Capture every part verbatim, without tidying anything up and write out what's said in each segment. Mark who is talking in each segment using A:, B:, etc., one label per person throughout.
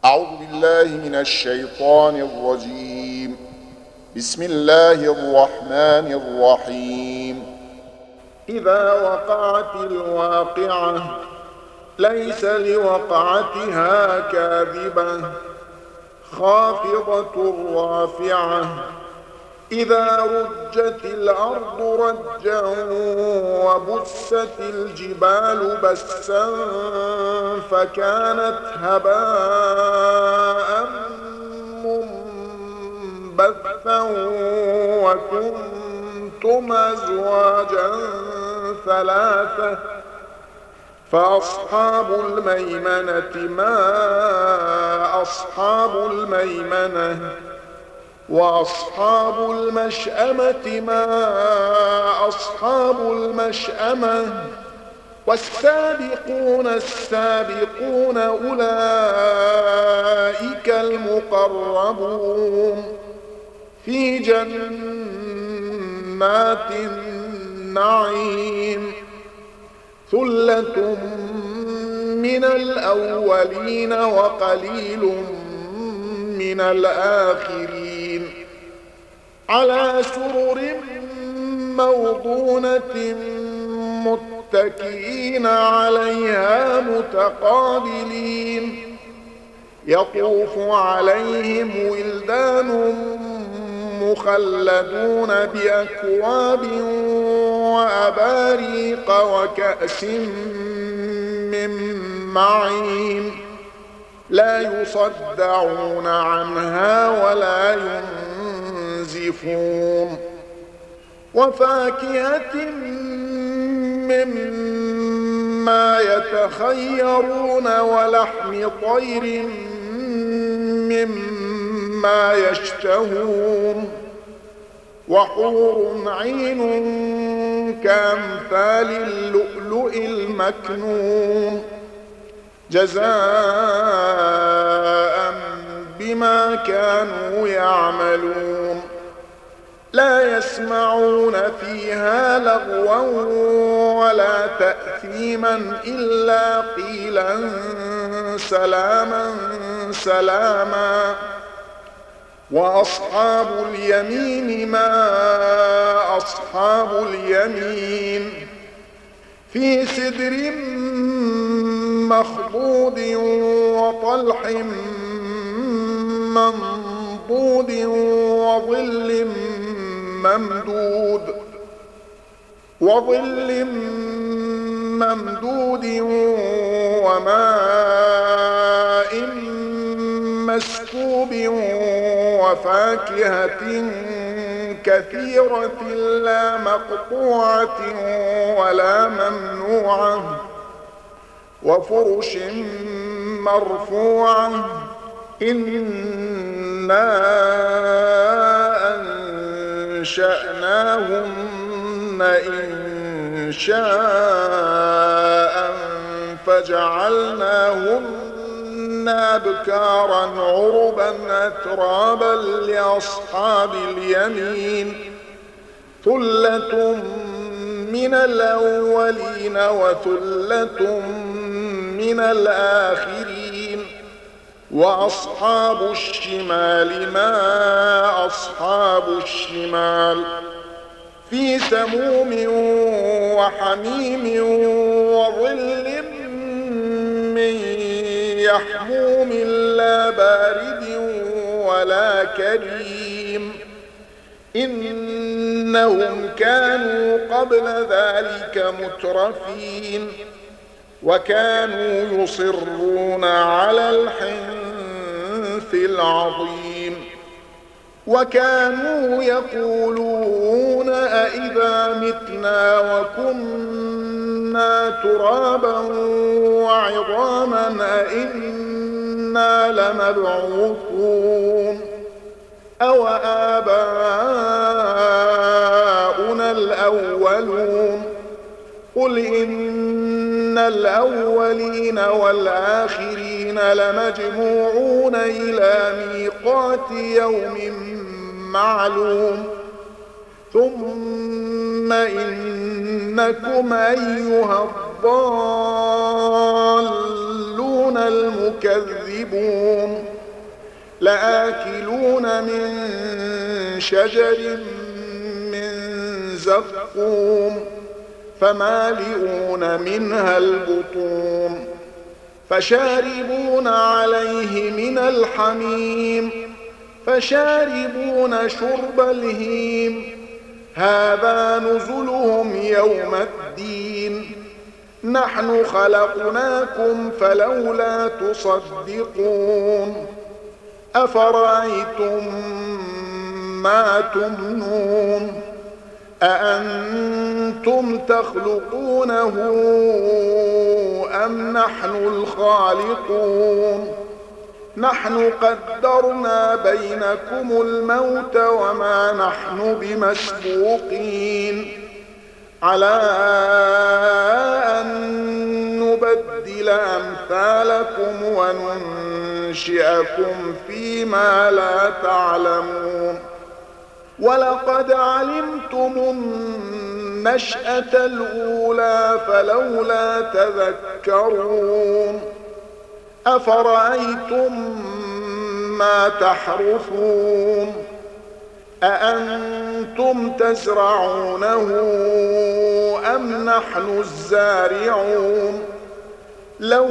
A: أعوذ بالله من الشيطان الرجيم. بسم الله الرحمن الرحيم.
B: إذا وقعت الواقعة ليس لوقعتها كاذبة خافضة رافعة إذا رجت الأرض رجا وبست الجبال بسا فكانت هباء منبثا وكنتم أزواجا ثلاثة فأصحاب الميمنة ما أصحاب الميمنة وأصحاب المشأمة ما أصحاب المشأمة والسابقون السابقون أولئك المقربون في جنات النعيم ثلة من الأولين وقليل من الآخرين على سرر موضونة متكئين عليها متقابلين يطوف عليهم ولدان مخلدون بأكواب وأباريق وكأس من معين لا يصدعون عنها ولا ينزفون وفاكهة مما يتخيرون ولحم طير مما يشتهون وحور عين كأمثال اللؤلؤ المكنون جزاء بما كانوا يعملون لا يسمعون فيها لغوا ولا تأثيما إلا قيلا سلاما سلاما وأصحاب اليمين ما أصحاب اليمين في سدر مخضود وطلح منضود وظل ممدود وظل ممدود وماء مسكوب وفاكهة كثيرة لا مقطوعة ولا ممنوعة وفرش مرفوعة إنا أنشأناهن إن شاء فجعلناهن أبكارا عربا أترابا لأصحاب اليمين ثلة من الأولين وثلة من الآخرين وأصحاب الشمال ما أصحاب الشمال في سموم وحميم وظل من يحموم لا بارد ولا كريم إنهم كانوا قبل ذلك مترفين وكانوا يصرون على الحنث العظيم وكانوا يقولون أئذا متنا وكنا ترابا وعظاما أئنا لمبعوثون أو آباؤنا الأولون قل إن الأولين والآخرين لمجموعون إلى ميقات يوم معلوم ثم إنكم أيها الضالون الضالون المكذبون لآكلون من شجر من زقوم فمالئون منها البطون فشاربون عليه من الحميم فشاربون شرب الهيم هذا نزلهم يوم الدين نحن خلقناكم فلولا تصدقون أفرأيتم ما تمنون أأنتم تخلقونه أم نحن الخالقون نحن قدرنا بينكم الموت وما نحن بمسبوقين على أن نبدل أمثالكم وننشئكم فيما لا تعلمون ولقد علمتم النشأة الأولى فلولا تذكرون أفرأيتم ما تحرثون أأنتم تزرعونه أم نحن الزارعون لو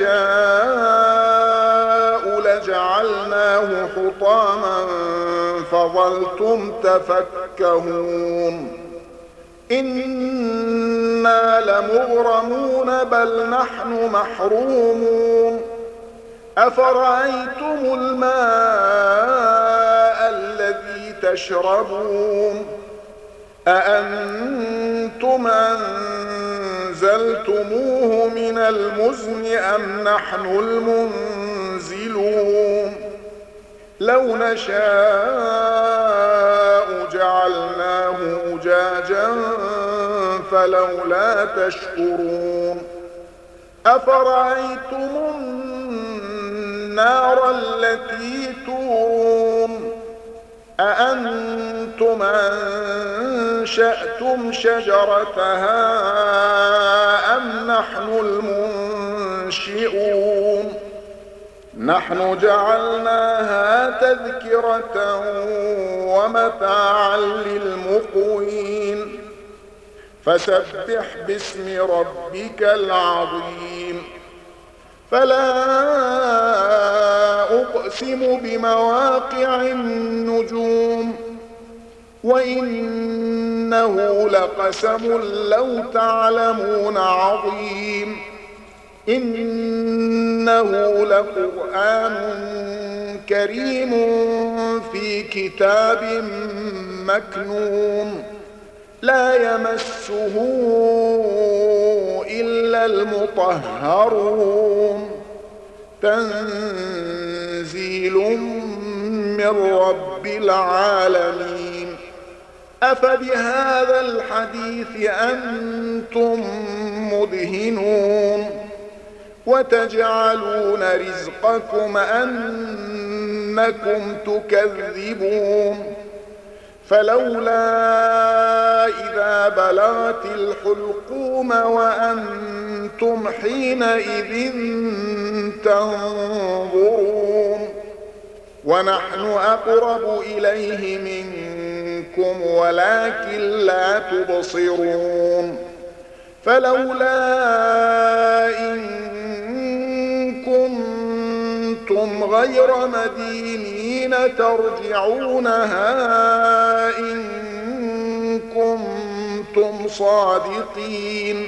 B: نشاء لجعلناه حطاما فظلتم تفكهون إنا لمغرمون بل نحن محرومون أفرأيتم الماء الذي تشربون أأنتم أنزلتموه من المزن أم نحن المنزلون لو نشاء جعلناه أجاجا فلولا تشكرون أفرأيتم النار التي تورون أأنتم أنشأتم شجرتها أم نحن المنشئون نحن جعلناها تذكرة ومتاعا للمقوين فسبح باسم ربك العظيم فلا أقسم بمواقع النجوم وإنه لقسم لو تعلمون عظيم إنه لقرآن كريم في كتاب مكنون لا يمسه إلا المطهرون تنزيل من رب العالمين أفبهذا الحديث أنتم مدهنون وتجعلون رزقكم أنكم تكذبون فلولا إذا بلغت الحلقوم وأنتم حينئذ تنظرون ونحن أقرب إليه منكم ولكن لا تبصرون فلولا إن كنتم غير مدينين ترجعونها إن كنتم صادقين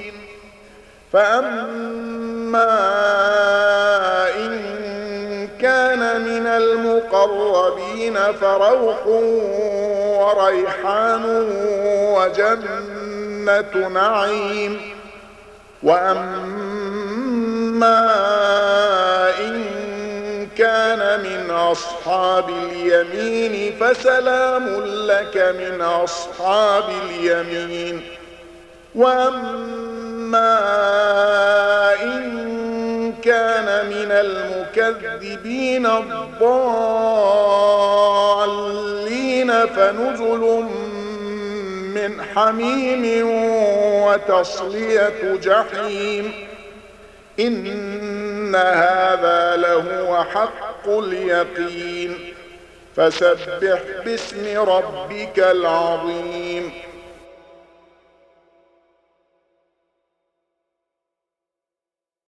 B: فأما إن كان من المقربين فروح وريحان وجنة نعيم وأما إن كان من أصحاب اليمين فسلام لك من أصحاب اليمين وأما إن كان من المكذبين الضالين فنزل من حميم وتصلية جحيم إن هذا لهو حق اليقين فسبح باسم ربك العظيم